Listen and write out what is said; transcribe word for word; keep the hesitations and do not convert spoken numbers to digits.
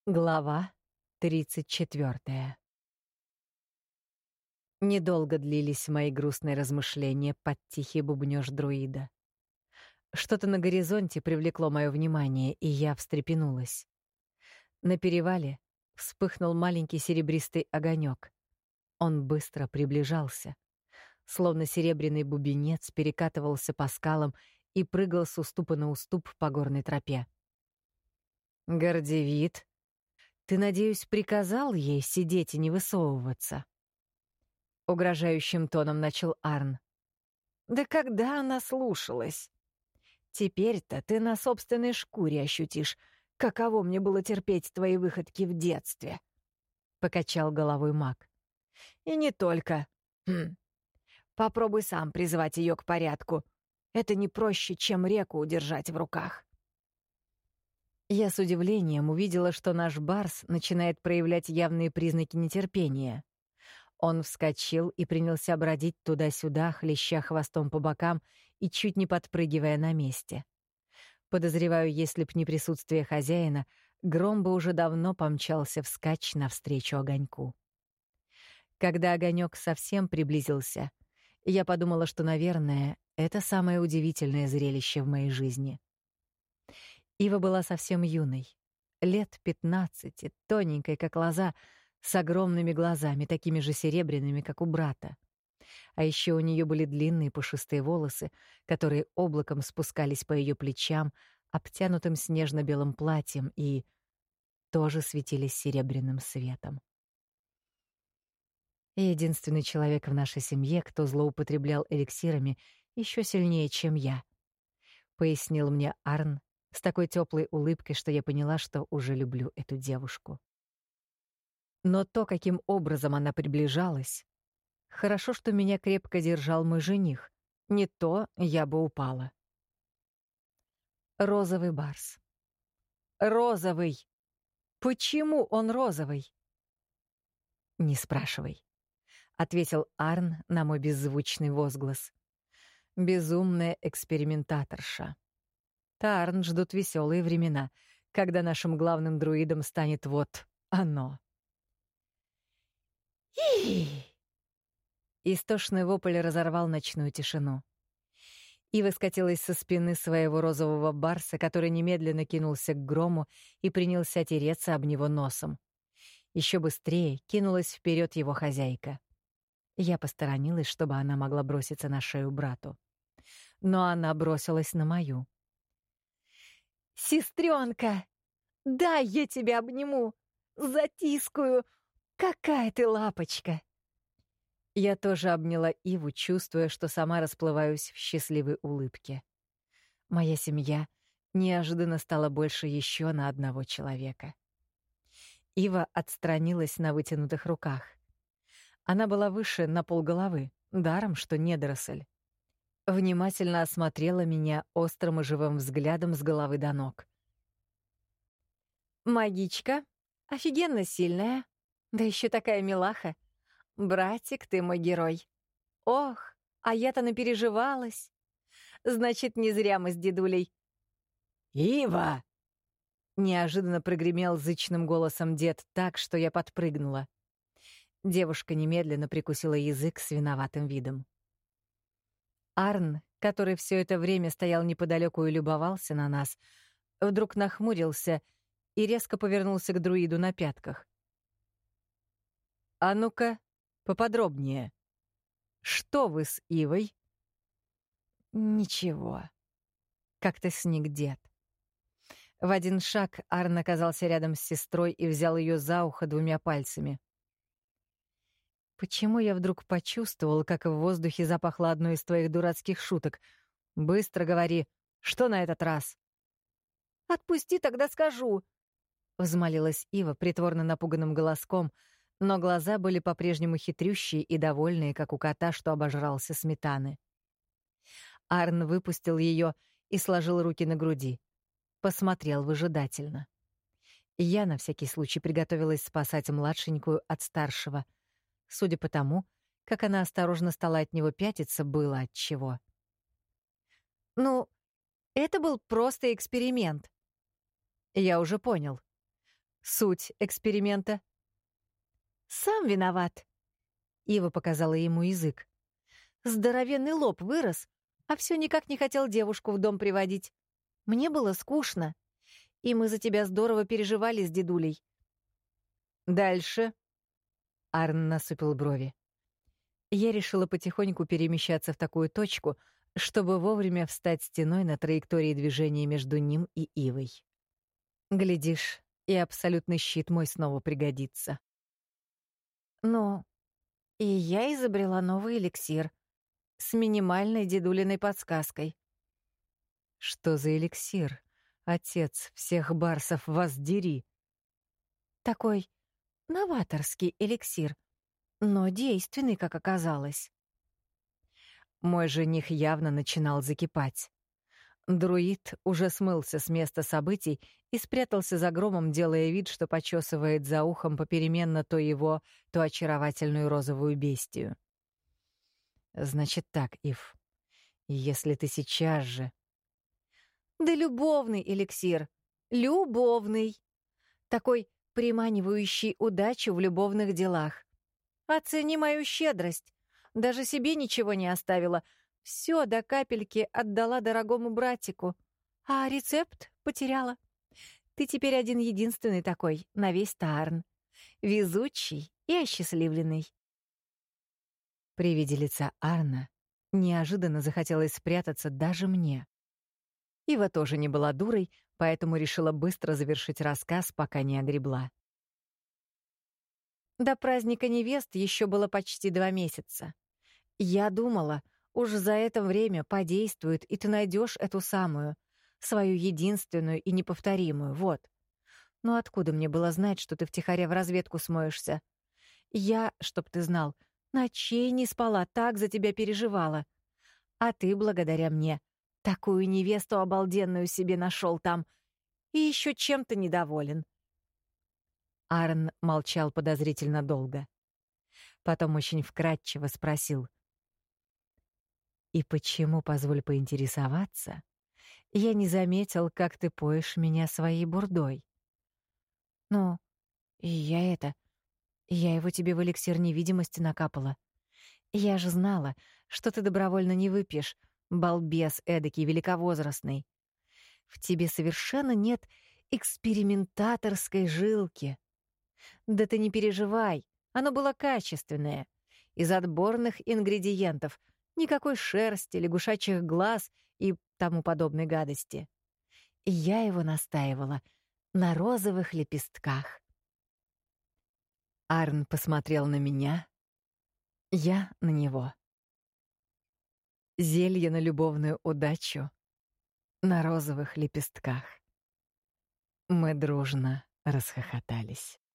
Глава тридцать четвёртая. Недолго длились мои грустные размышления под тихий бубнёж друида. Что-то на горизонте привлекло моё внимание, и я встрепенулась. На перевале вспыхнул маленький серебристый огонёк. Он быстро приближался. Словно серебряный бубенец перекатывался по скалам и прыгал с уступа на уступ по горной тропе. «Гордевид, ты, надеюсь, приказал ей сидеть и не высовываться?» Угрожающим тоном начал Арн. «Да когда она слушалась? Теперь-то ты на собственной шкуре ощутишь, каково мне было терпеть твои выходки в детстве», — покачал головой маг. «И не только. Хм. Попробуй сам призвать ее к порядку. Это не проще, чем реку удержать в руках». Я с удивлением увидела, что наш барс начинает проявлять явные признаки нетерпения. Он вскочил и принялся бродить туда-сюда, хлеща хвостом по бокам и чуть не подпрыгивая на месте. Подозреваю, если б не присутствие хозяина, Гром бы уже давно помчался вскачь навстречу огоньку. Когда огонек совсем приблизился, я подумала, что, наверное, это самое удивительное зрелище в моей жизни. Ива была совсем юной, лет пятнадцати, тоненькой, как лоза, с огромными глазами, такими же серебряными, как у брата. А еще у нее были длинные пушистые волосы, которые облаком спускались по ее плечам, обтянутым снежно-белым платьем, и тоже светились серебряным светом. Единственный человек в нашей семье, кто злоупотреблял эликсирами еще сильнее, чем я, пояснил мне Арн с такой теплой улыбкой, что я поняла, что уже люблю эту девушку. Но то, каким образом она приближалась, хорошо, что меня крепко держал мой жених, не то я бы упала. Розовый барс. Розовый! Почему он розовый? Не спрашивай, ответил Арн на мой беззвучный возглас. Безумная экспериментаторша. Тарн ждут веселые времена, когда нашим главным друидом станет вот оно. И истошный вопль разорвал ночную тишину. Ива скатилась со спины своего розового барса, который немедленно кинулся к Грому и принялся тереться об него носом. Еще быстрее кинулась вперед его хозяйка. Я посторонилась, чтобы она могла броситься на шею брату. Но она бросилась на мою. «Сестренка, дай я тебя обниму, затискаю. Какая ты лапочка!» Я тоже обняла Иву, чувствуя, что сама расплываюсь в счастливой улыбке. Моя семья неожиданно стала больше еще на одного человека. Ива отстранилась на вытянутых руках. Она была выше на полголовы, даром что недоросль. Внимательно осмотрела меня острым и живым взглядом с головы до ног. «Магичка, офигенно сильная, да еще такая милаха. Братик, ты мой герой. Ох, а я-то напереживалась. Значит, не зря мы с дедулей». «Ива!» — неожиданно прогремел зычным голосом дед так, что я подпрыгнула. Девушка немедленно прикусила язык с виноватым видом. Арн, который все это время стоял неподалеку и любовался на нас, вдруг нахмурился и резко повернулся к друиду на пятках. «А ну-ка, поподробнее. Что вы с Ивой?» «Ничего», — как-то сник дед. В один шаг Арн оказался рядом с сестрой и взял ее за ухо двумя пальцами. Почему я вдруг почувствовал, как в воздухе запахло одной из твоих дурацких шуток? Быстро говори, что на этот раз? «Отпусти, тогда скажу», — взмолилась Ива притворно напуганным голоском, но глаза были по-прежнему хитрющие и довольные, как у кота, что обожрался сметаны. Арн выпустил ее и сложил руки на груди. Посмотрел выжидательно. Я на всякий случай приготовилась спасать младшенькую от старшего. Судя по тому, как она осторожно стала от него пятиться, было отчего. «Ну, это был просто эксперимент». «Я уже понял. суть эксперимента?» «Сам виноват», — Ива показала ему язык. «Здоровенный лоб вырос, а все никак не хотел девушку в дом приводить. Мне было скучно, и мы за тебя здорово переживали с дедулей». «Дальше», — Арн насупил брови. Я решила потихоньку перемещаться в такую точку, чтобы вовремя встать стеной на траектории движения между ним и Ивой. Глядишь, и абсолютный щит мой снова пригодится. Ну, и я изобрела новый эликсир с минимальной дедулиной подсказкой. Что за эликсир? Отец всех барсов, вас дери. Такой новаторский эликсир, но действенный, как оказалось. Мой жених явно начинал закипать. Друид уже смылся с места событий и спрятался за громом, делая вид, что почесывает за ухом попеременно то его, то очаровательную розовую бестию. «Значит так, Ив, если ты сейчас же...» «Да любовный эликсир! Любовный! Такой приманивающий удачу в любовных делах. Оцени мою щедрость. Даже себе ничего не оставила. Все до капельки отдала дорогому братику. А рецепт потеряла. Ты теперь один-единственный такой на весь Таарн. Везучий и осчастливленный». При виде лица Арна неожиданно захотелось спрятаться даже мне. Ива тоже не была дурой, поэтому решила быстро завершить рассказ, пока не огребла. До праздника невест еще было почти два месяца. Я думала, уж за это время подействует, и ты найдешь эту самую, свою единственную и неповторимую, вот. Но откуда мне было знать, что ты втихаря в разведку смоешься? Я, чтоб ты знал, ночей не спала, так за тебя переживала. А ты, благодаря мне, такую невесту обалденную себе нашел там. И еще чем-то недоволен. Арн молчал подозрительно долго. Потом очень вкратчиво спросил: «И почему, позволь поинтересоваться, я не заметил, как ты поешь меня своей бурдой?» «Ну, и я это... Я его тебе в эликсир невидимости накапала. Я же знала, что ты добровольно не выпьешь, балбес эдакий великовозрастный. В тебе совершенно нет экспериментаторской жилки. Да ты не переживай, оно было качественное, из отборных ингредиентов, никакой шерсти, лягушачьих глаз и тому подобной гадости. Я его настаивала на розовых лепестках». Арн посмотрел на меня, я на него. Зелье на любовную удачу на розовых лепестках. Мы дружно расхохотались.